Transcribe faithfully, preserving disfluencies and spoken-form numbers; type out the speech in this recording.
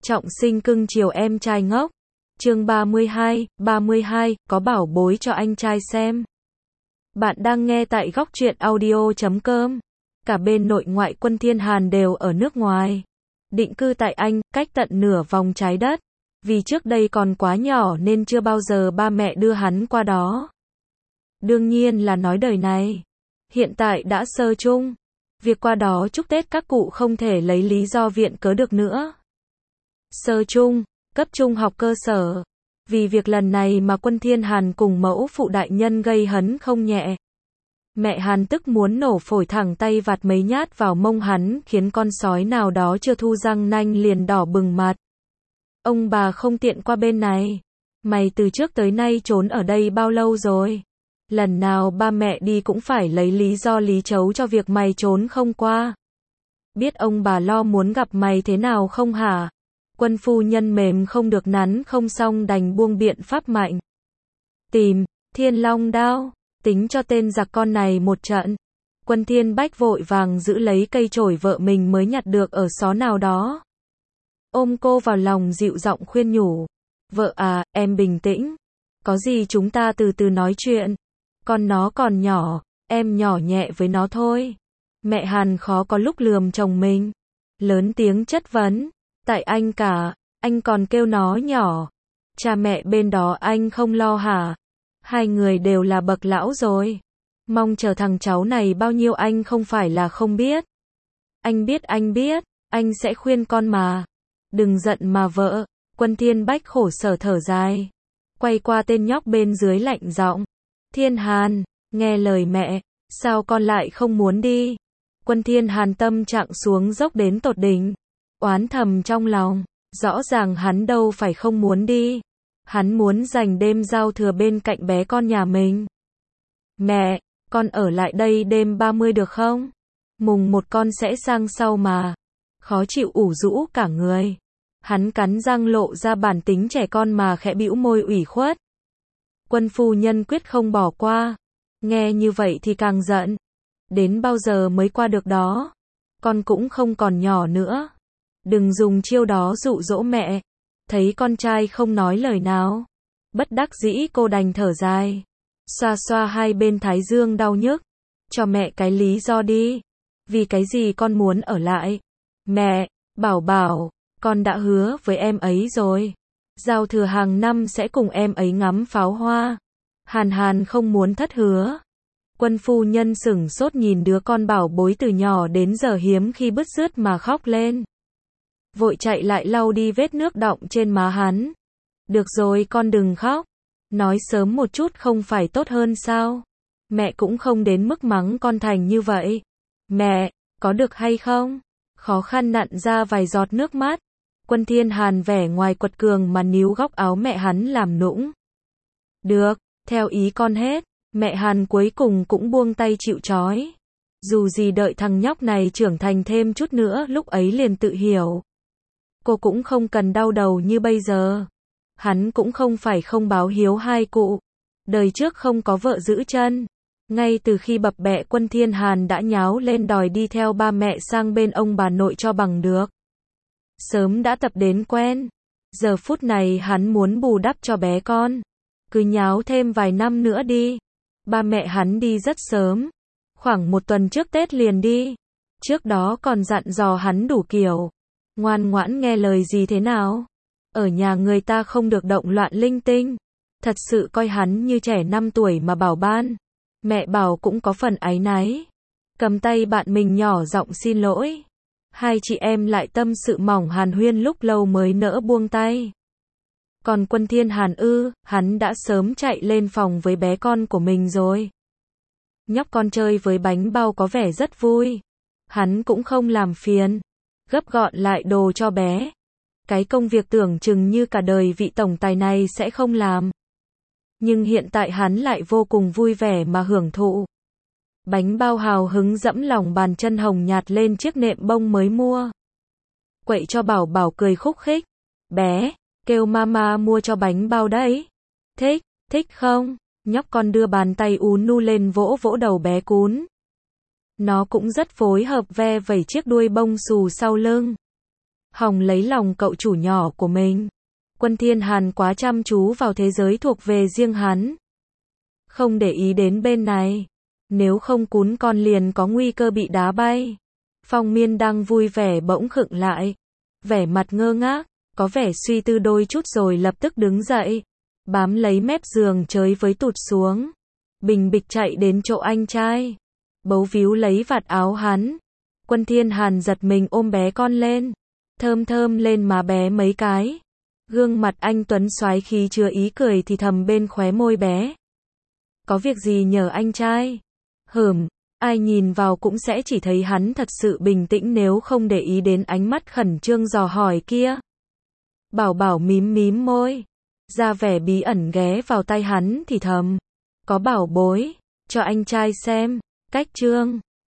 Trọng sinh cưng chiều em trai ngốc. Chương ba mươi hai, ba mươi hai, có bảo bối cho anh trai xem. Bạn đang nghe tại góc truyện audio chấm com. Cả bên nội ngoại Quân Thiên Hàn đều ở nước ngoài. Định cư tại Anh, cách tận nửa vòng trái đất. Vì trước đây còn quá nhỏ nên chưa bao giờ ba mẹ đưa hắn qua đó. Đương nhiên là nói đời này. Hiện tại đã sơ chung. Việc qua đó chúc Tết các cụ không thể lấy lý do viện cớ được nữa. Sơ chung, cấp trung học cơ sở. Vì việc lần này mà Quân Thiên Hàn cùng mẫu phụ đại nhân gây hấn không nhẹ. Mẹ Hàn tức muốn nổ phổi thẳng tay vạt mấy nhát vào mông hắn khiến con sói nào đó chưa thu răng nanh liền đỏ bừng mặt. Ông bà không tiện qua bên này. Mày từ trước tới nay trốn ở đây bao lâu rồi? Lần nào ba mẹ đi cũng phải lấy lý do lý chấu cho việc mày trốn không qua. Biết ông bà lo muốn gặp mày thế nào không hả? Quân phu nhân mềm không được nắn không xong đành buông biện pháp mạnh. Tìm, Thiên Long đao, tính cho tên giặc con này một trận. Quân Thiên Bách vội vàng giữ lấy cây chổi vợ mình mới nhặt được ở xó nào đó. Ôm cô vào lòng dịu giọng khuyên nhủ. Vợ à, em bình tĩnh. Có gì chúng ta từ từ nói chuyện. Con nó còn nhỏ, em nhỏ nhẹ với nó thôi. Mẹ Hàn khó có lúc lườm chồng mình. Lớn tiếng chất vấn. Tại anh cả, anh còn kêu nó nhỏ. Cha mẹ bên đó anh không lo hả? Hai người đều là bậc lão rồi. Mong chờ thằng cháu này bao nhiêu anh không phải là không biết. Anh biết anh biết, anh sẽ khuyên con mà. Đừng giận mà vợ. Quân Thiên Bách khổ sở thở dài. Quay qua tên nhóc bên dưới lạnh giọng. Thiên Hàn, nghe lời mẹ, sao con lại không muốn đi? Quân Thiên Hàn tâm trạng xuống dốc đến tột đỉnh. Oán thầm trong lòng, rõ ràng hắn đâu phải không muốn đi. Hắn muốn dành đêm giao thừa bên cạnh bé con nhà mình. Mẹ, con ở lại đây đêm ba mươi được không? Mùng một con sẽ sang sau mà. Khó chịu ủ rũ cả người. Hắn cắn răng lộ ra bản tính trẻ con mà khẽ bĩu môi ủy khuất. Quân phu nhân quyết không bỏ qua. Nghe như vậy thì càng giận. Đến bao giờ mới qua được đó? Con cũng không còn nhỏ nữa. Đừng dùng chiêu đó dụ dỗ mẹ. Thấy con trai không nói lời nào. Bất đắc dĩ cô đành thở dài. Xoa xoa hai bên thái dương đau nhức. Cho mẹ cái lý do đi. Vì cái gì con muốn ở lại? Mẹ, bảo bảo, con đã hứa với em ấy rồi. Giao thừa hàng năm sẽ cùng em ấy ngắm pháo hoa. Hàn Hàn không muốn thất hứa. Quân phu nhân sửng sốt nhìn đứa con bảo bối từ nhỏ đến giờ hiếm khi bứt rứt mà khóc lên. Vội chạy lại lau đi vết nước đọng trên má hắn. Được rồi con đừng khóc. Nói sớm một chút không phải tốt hơn sao? Mẹ cũng không đến mức mắng con thành như vậy. Mẹ, có được hay không? Khó khăn nặn ra vài giọt nước mắt. Quân Thiên Hàn vẻ ngoài quật cường mà níu góc áo mẹ hắn làm nũng. Được, theo ý con hết. Mẹ Hàn cuối cùng cũng buông tay chịu trói. Dù gì đợi thằng nhóc này trưởng thành thêm chút nữa lúc ấy liền tự hiểu. Cô cũng không cần đau đầu như bây giờ. Hắn cũng không phải không báo hiếu hai cụ. Đời trước không có vợ giữ chân. Ngay từ khi bập bẹ Quân Thiên Hàn đã nháo lên đòi đi theo ba mẹ sang bên ông bà nội cho bằng được. Sớm đã tập đến quen. Giờ phút này hắn muốn bù đắp cho bé con. Cứ nháo thêm vài năm nữa đi. Ba mẹ hắn đi rất sớm. Khoảng một tuần trước Tết liền đi. Trước đó còn dặn dò hắn đủ kiểu. Ngoan ngoãn nghe lời gì thế nào? Ở nhà người ta không được động loạn linh tinh. Thật sự coi hắn như trẻ năm tuổi mà bảo ban. Mẹ bảo cũng có phần áy náy. Cầm tay bạn mình nhỏ giọng xin lỗi. Hai chị em lại tâm sự mỏng hàn huyên lúc lâu mới nỡ buông tay. Còn Quân Thiên Hàn ư, hắn đã sớm chạy lên phòng với bé con của mình rồi. Nhóc con chơi với bánh bao có vẻ rất vui. Hắn cũng không làm phiền. Gấp gọn lại đồ cho bé. Cái công việc tưởng chừng như cả đời vị tổng tài này sẽ không làm. Nhưng hiện tại hắn lại vô cùng vui vẻ mà hưởng thụ. Bánh bao hào hứng dẫm lòng bàn chân hồng nhạt lên chiếc nệm bông mới mua. Quậy cho bảo bảo cười khúc khích. Bé, kêu mama mua cho bánh bao đấy. Thích, thích không? Nhóc con đưa bàn tay ú nu lên vỗ vỗ đầu bé cún. Nó cũng rất phối hợp ve vẩy chiếc đuôi bông xù sau lưng. hòng lấy lòng cậu chủ nhỏ của mình. Quân Thiên Hàn quá chăm chú vào thế giới thuộc về riêng hắn. Không để ý đến bên này. Nếu không cún con liền có nguy cơ bị đá bay. Phong Miên đang vui vẻ bỗng khựng lại. Vẻ mặt ngơ ngác, có vẻ suy tư đôi chút rồi lập tức đứng dậy. Bám lấy mép giường chới với tụt xuống. Bình bịch chạy đến chỗ anh trai. Bấu víu lấy vạt áo hắn. Quân Thiên Hàn giật mình ôm bé con lên. Thơm thơm lên má bé mấy cái. Gương mặt anh Tuấn soái khí chứa ý cười thì thầm bên khóe môi bé. Có việc gì nhờ anh trai? Hửm, ai nhìn vào cũng sẽ chỉ thấy hắn thật sự bình tĩnh nếu không để ý đến ánh mắt khẩn trương dò hỏi kia. Bảo Bảo mím mím môi, ra vẻ bí ẩn ghé vào tay hắn thì thầm. Có bảo bối, cho anh trai xem, cách trương.